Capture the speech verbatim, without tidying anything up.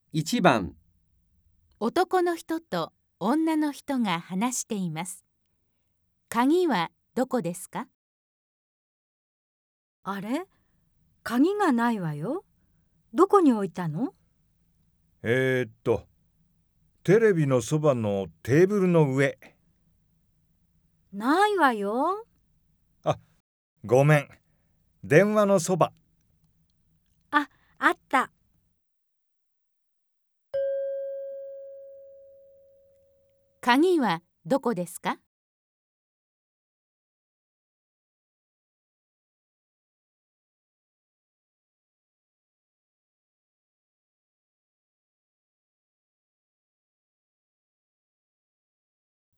いちばん、 男の人と女の人が話しています。鍵はどこですか？ あれ、鍵がないわよ。どこに置いたの？ えーっと、テレビのそばのテーブルの上。 ないわよ。 あ、ごめん。電話のそば。 あ、あった。 鍵はどこですか？